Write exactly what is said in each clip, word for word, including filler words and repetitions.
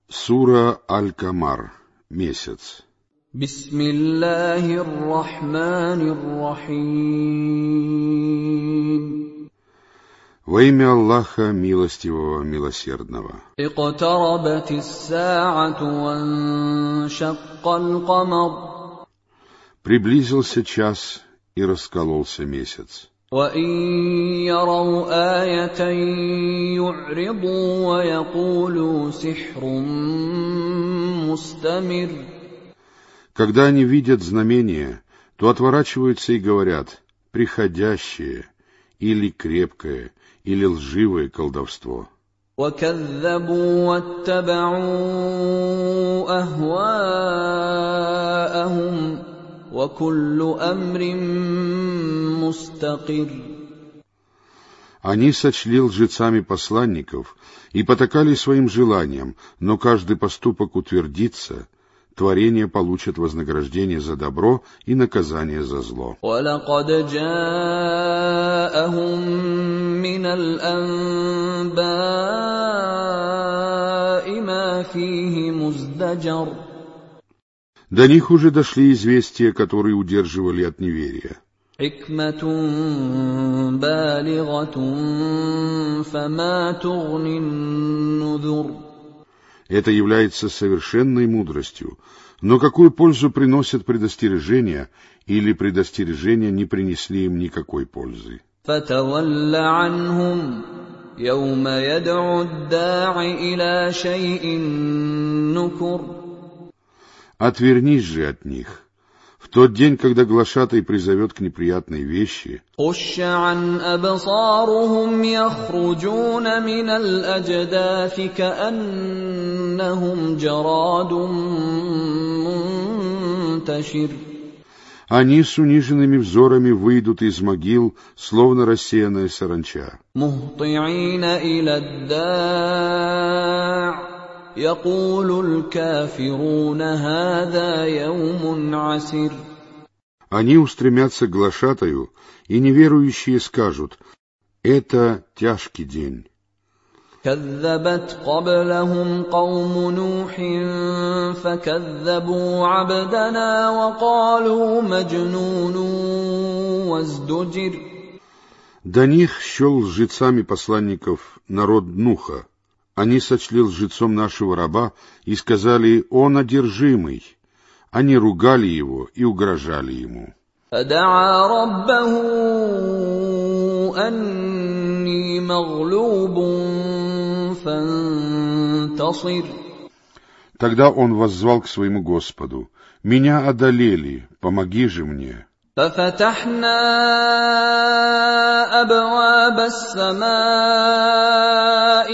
Сура Аль-Камар. Месяц. Бисмиллахир рахманир рахим. Во имя Аллаха, милостивого, милосердного. Иqtarabатис са'ату ваншаккал камар. Приблизился час, и раскололся месяц. وَإِن يَرَوْا آيَةً يُعْرِضُوا وَيَقُولُوا سِحْرٌ مُسْتَمِرٌّ. Когда они видят знамения, то отворачиваются и говорят: приходящее, или крепкое, или лживое колдовство. وَكَذَّبُوا وَاتَّبَعُوا أَهْوَاءَهُمْ وَكُلُّ أَمْرٍ مُسْتَقِرٌّ. Они сочли лжецами посланников и потакали своим желаниям, но каждый поступок утвердится, творения получат вознаграждение за добро и наказание за зло. وَلَقَدْ جَاءَهُم مِّنَ الْأَنبَاءِ مَا فِيهِ مُزْدَجَرٌ. До них уже дошли известия, которые удерживали от неверия. حِكْمَةٌ بَالِغَةٌ فَمَا تُغْنِ النُّذُرُ. Это является совершенной мудростью, но какую пользу приносят предостережения, или предостережения не принесли им никакой пользы? فَتَوَلَّ عَنْهُمْ يَوْمَ يَدْعُ الدَّاعِ إِلَى شَيْءٍ نُكُرٍ. Отвернись же от них. В тот день, когда глашатай призовет к неприятной вещи, خُشَّ عَنْ أَبْصَارُهُمْ يَخْرُجُونَ مِنَ الْأَجْدَاثِ كَأَنَّهُمْ جَرَادٌ مُنْتَشِرٌ. они с униженными взорами выйдут из могил, словно рассеянная саранча. مُهْطِعِينَ إِلَى الدَّاعِ يَقُولُ الْكَافِرُونَ هَذَا يَوْمٌ عَسِرٌ. Они устремятся к глашатаю, и неверующие скажут: это тяжкий день. كَذَّبَتْ قَبْلَهُمْ قَوْمُ نُوحٍ فَكَذَّبُوا عَبْدَنَا وَقَالُوا مَجْنُونٌ وَازْدُجِرَ. До них счел лжецами посланников народ Нуха. Они сочли лжецом нашего раба и сказали: он одержимый. Они ругали его и угрожали ему. فَدَعَا رَبَّهُ أَنِّي مَغْلُوبٌ فَانتَصِرْ. Тогда он воззвал к своему Господу: меня одолели, помоги же мне. فَفَتَحْنَا أَبْوَابَ السَّمَاءِ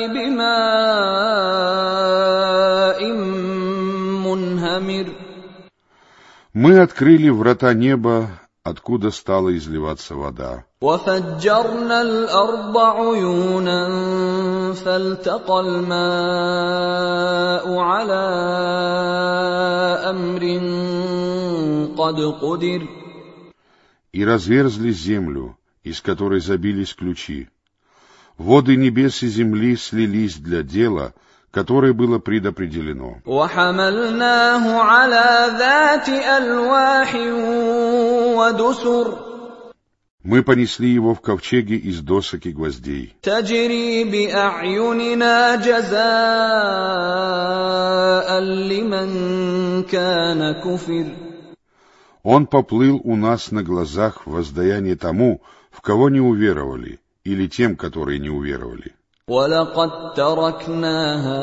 بِمَاءٍ مُنْهَمِرٍ. Мы открыли врата неба, откуда стала изливаться вода. وَفَجَّرْنَا الْأَرْضَ عُيُونًا فَالْتَقَى الْمَاءُ عَلَى أَمْرٍ قَدْ قُدِرَ. И разверзли землю, из которой забились ключи. Воды небес и земли слились для дела, которое было предопределено. وَحَمَلْنَاهُ عَلَى ذَاتِ أَلْوَاحٍ وَدُسُرٍ. Мы понесли его в ковчеге из досок и гвоздей. تَجْرِي بِأَعْيُنِنَا جَزَاءً لِمَنْ كَانَ كُفِرَ. Он поплыл у нас на глазах в воздаяние тому, в кого не уверовали, или тем, которые не уверовали. وَلَقَدْ تَرَكْنَاهَا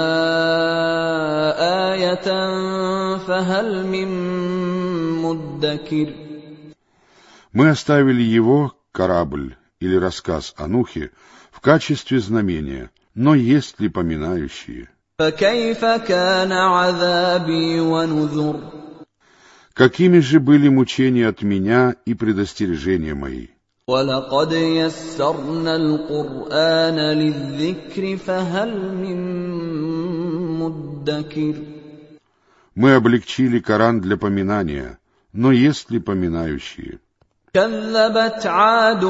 آيَةً فَهَلْ مِن مُّدَّكِرٍ. Мы оставили его, корабль или рассказ о Нухе, в качестве знамения, но есть ли поминающие? فَكَيْفَ كَانَ عَذَابِي وَنُذُرِ. Какими же были мучения от меня и предостережения мои? وَلَقَدْ يَسَّرْنَا الْقُرْآنَ لِلذِّكْرِ فَهَلْ مِن مُّدَّكِرٍ. Мы облегчили Коран для поминания, но есть ли поминающие? كَذَّبَتْ عَادٌ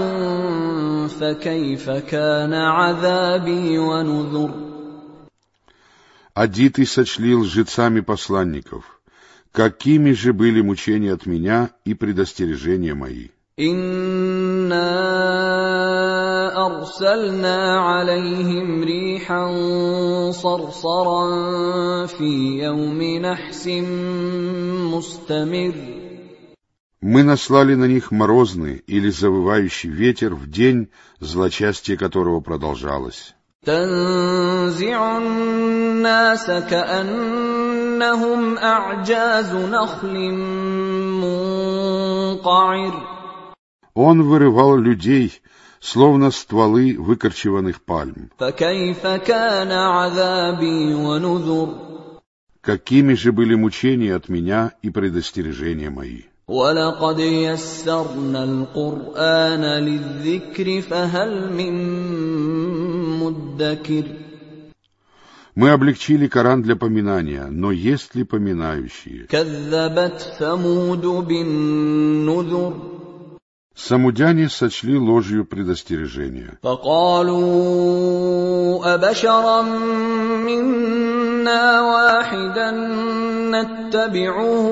فَكَيْفَ كَانَ عَذَابِي وَنُذُرِ. Ади ты сочли лжецами посланников. Какими же были мучения от меня и предостережения мои? إنا أرسلنا عليهم ريحا صرصرا في يوم نحس مستمر. Мы наслали на них морозный или завывающий ветер в день, злочастие которого продолжалось. تنزع الناس كأنهم أعجاز نخل منقعر. Он вырывал людей, словно стволы выкорчеванных пальм. فكيف كان عذابي ونذر. Какими же были мучения от меня и предостережения мои? ولقد يسرنا القرآن للذكر فهل من مدكر. Мы облегчили Коран для поминания, но есть ли поминающие? كذبت ثمود بالنذر. Самудяне сочли ложью предостережения. فقالوا أبشرا منا واحدا نتبعه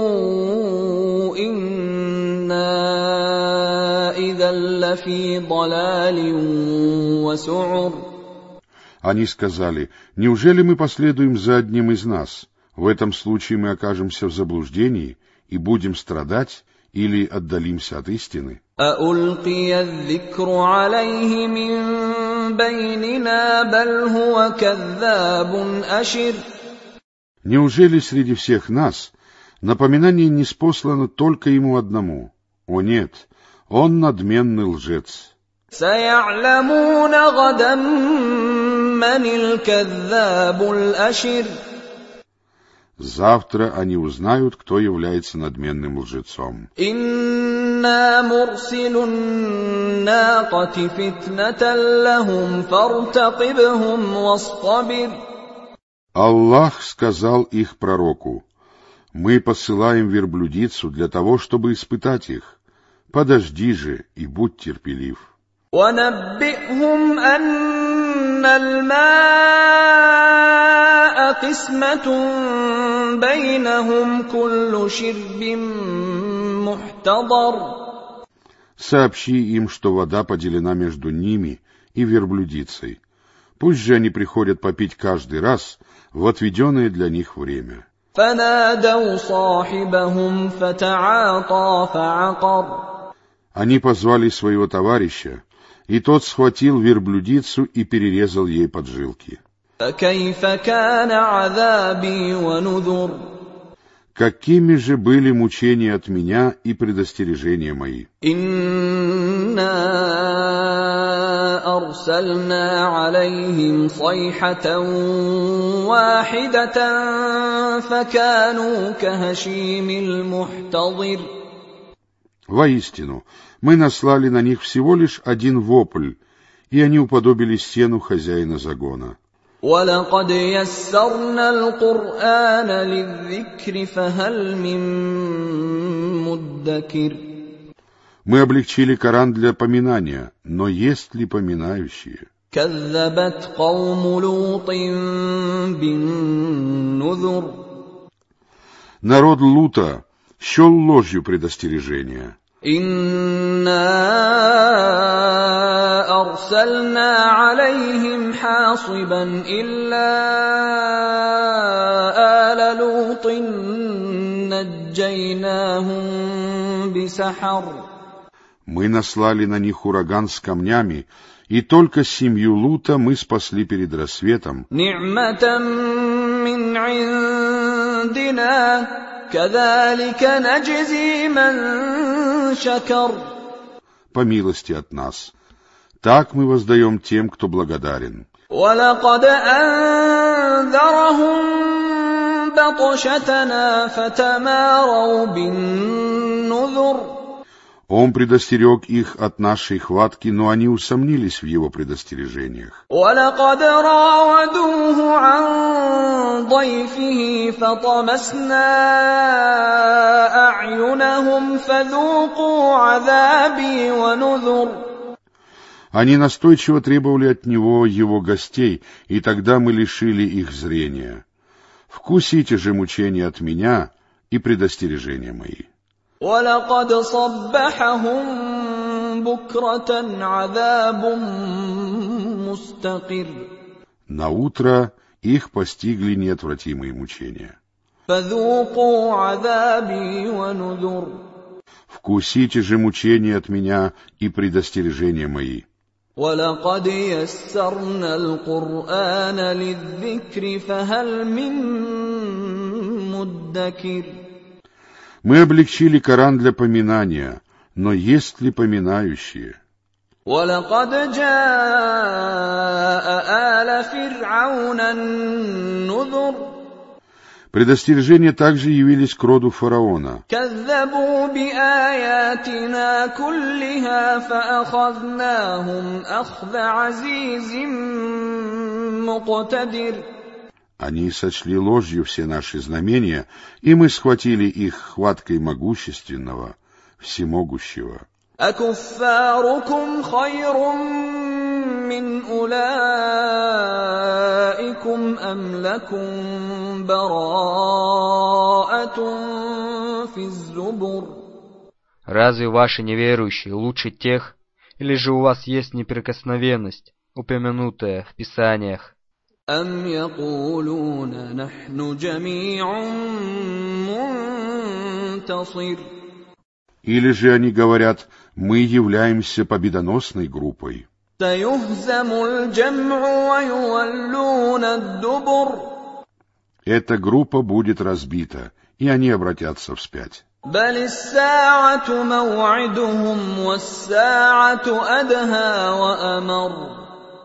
إنا إذا لفي ضلال وسعر. Они сказали: неужели мы последуем за одним из нас? В этом случае мы окажемся в заблуждении и будем страдать или отдалимся от истины. أألقي الذكر عليه من بيننا بل هو كذاب أشر. Неужели среди всех нас напоминание не спослано только ему одному? О нет, он надменный лжец. سيعلمون غدا من الكذاب الأشر. Завтра они узнают, кто является надменным лжецом. إنا مرسل الناقة فتنة لهم فارتقبهم واصطبر. Аллах сказал их пророку: мы посылаем верблюдицу для того, чтобы испытать их. Подожди же и будь терпелив. ونبئهم أن الماء قسمة بينهم كل شرب محتضر. Сообщи им, что вода поделена между ними и верблюдицей. Пусть же они приходят попить каждый раз в отведенное для них время. فنادوا صاحبهم فتعاطى فعقر. Они позвали своего товарища, и тот схватил верблюдицу и перерезал ей поджилки. فكيف كان عذابي ونذر. Какими же были мучения от меня и предостережения мои? إنا أرسلنا عليهم صيحة واحدة فكانوا كهشيم المحتضر. Воистину, мы наслали на них всего лишь один вопль, и они уподобились сену хозяина загона. ولقد يسرنا القرآن للذكر فهل من مدكر. Мы облегчили Коран для поминания, но есть ли поминающие? كذبت قوم لوط بالنذر. Народ Лута счел ложью предостережения. إنا أرسلنا عليهم حاصبا إلا آل لوط نجيناهم بسحر. Мы наслали на них ураган с камнями, и только семью Лута мы спасли перед рассветом. نعمة من عندنا كذلك نجزي من شكر. По милости от нас. Так мы воздаем тем, кто благодарен. ولقد أنذرهم بطشتنا فتماروا بالنذر. Он предостерег их от нашей хватки, но они усомнились в его предостережениях. ولقد راودوه عن ضيفه فطمسنا أعينهم فذوقوا عذابي ونذر. Они настойчиво требовали от него его гостей, и тогда мы лишили их зрения. Вкусите же мучения от меня и предостережения мои. وَلَقَدْ صَبَّحَهُم بُكْرَةً عَذَابٌ مُسْتَقِرٌّ. Наутро их постигли неотвратимые мучения. فَذُوقُوا عَذَابِي وَنُذُرِ. Вкусите же мучения от меня и предостережения мои. وَلَقَدْ يَسَّرْنَا الْقُرْآنَ لِلذِّكْرِ فَهَلْ مِن مُّدَّكِرٍ. Мы облегчили Коран для поминания, но есть ли поминающие? وَلَقَدْ جَاءَ آلَ فِرْعَوْنَ النُّذُرُ. Предостережения также явились к роду фараона. كَذَّبُوا بِآيَاتِنَا كُلِّهَا فَأَخَذْنَاهُمْ أَخْذَ عَزِيزٍ مُقْتَدِرٍ. Они сочли ложью все наши знамения, и мы схватили их хваткой могущественного, всемогущего. أَكُفَّارُكُمْ خَيْرٌ مِّنْ أُولَٰئِكُمْ أَمْ لَكُمْ بَرَاءَةٌ فِي الزُّبُرِ. Разве ваши неверующие лучше тех, или же у вас есть неприкосновенность, упомянутая в Писаниях? أَمْ يَقُولُونَ نَحْنُ جَمِيعٌ مُّنتَصِرٌ. Или же они говорят, мы являемся победоносной группой. سَيُهْزَمُ الْجَمْعُ وَيُوَلُّونَ الدُّبُرَ. Эта группа будет разбита, и они обратятся вспять. بَلِ السَّاعَةُ مَوْعِدُهُمْ وَالسَّاعَةُ أَدْهَىٰ وَأَمَرُّ.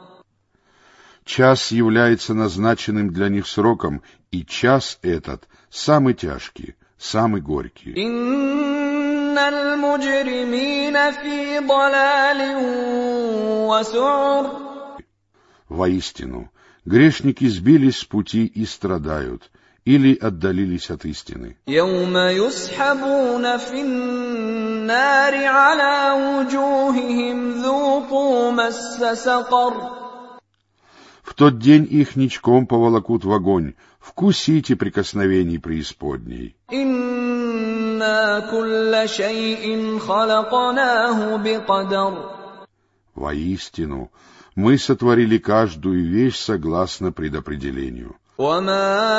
Час является назначенным для них сроком, и час этот самый тяжкий, самый горький. إِنَّ الْمُجْرِمِينَ فِي ضَلَالٍ وَسُعُرٍ. Воистину, грешники сбились с пути и страдают, или отдалились от истины. يَوْمَ يُسْحَبُونَ فِي النَّارِ عَلَىٰ وُجُوهِهِمْ ذُوقُوا مَسَّ سَقَرَ. В тот день их ничком поволокут в огонь, вкусите прикосновений преисподней. إِنَّا كُلَّ شَيْءٍ خَلَقْنَاهُ بِقَدَرٍ. Воистину, мы сотворили каждую вещь согласно предопределению. وَمَا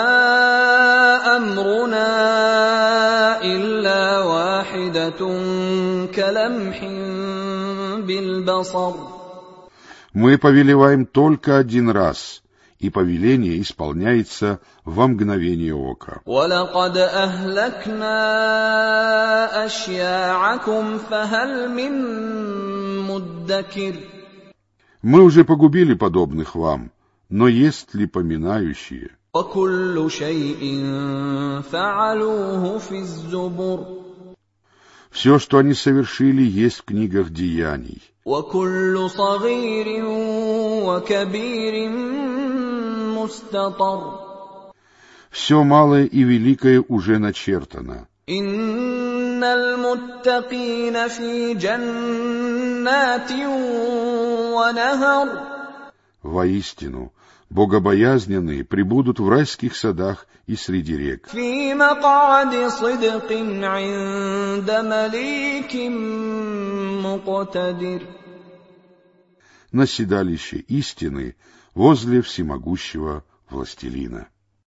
أَمْرُنَا إِلَّا وَاحِدَةٌ كَلَمْحٍ بِالْبَصَرِ. Мы повелеваем только один раз, и повеление исполняется во мгновение ока. وَلَقَدْ أَهْلَكْنَا أَشْيَاعَكُمْ فَهَلْ مِن مُّدَّكِرٍ. Мы уже погубили подобных вам, но есть ли поминающие? وَكُلُّ شَيْءٍ فَعَلُوهُ فِي الزُّبُرِ. Все, что они совершили, есть в книгах деяний. وَكُلُّ صَغِيرٍ وَكَبِيرٍ مُسْتَطَرٌ. Все малое и великое уже начертано. إِنَّ الْمُتَّقِينَ فِي جَنَّاتٍ وَنَهَرٍ. Воистину, богобоязненные пребудут в райских садах и среди рек. فِي مَقْعَدِ صِدْقٍ عِندَ مَلِيكٍ مُقْتَدِرٍ. На седалище истины возле всемогущего властелина.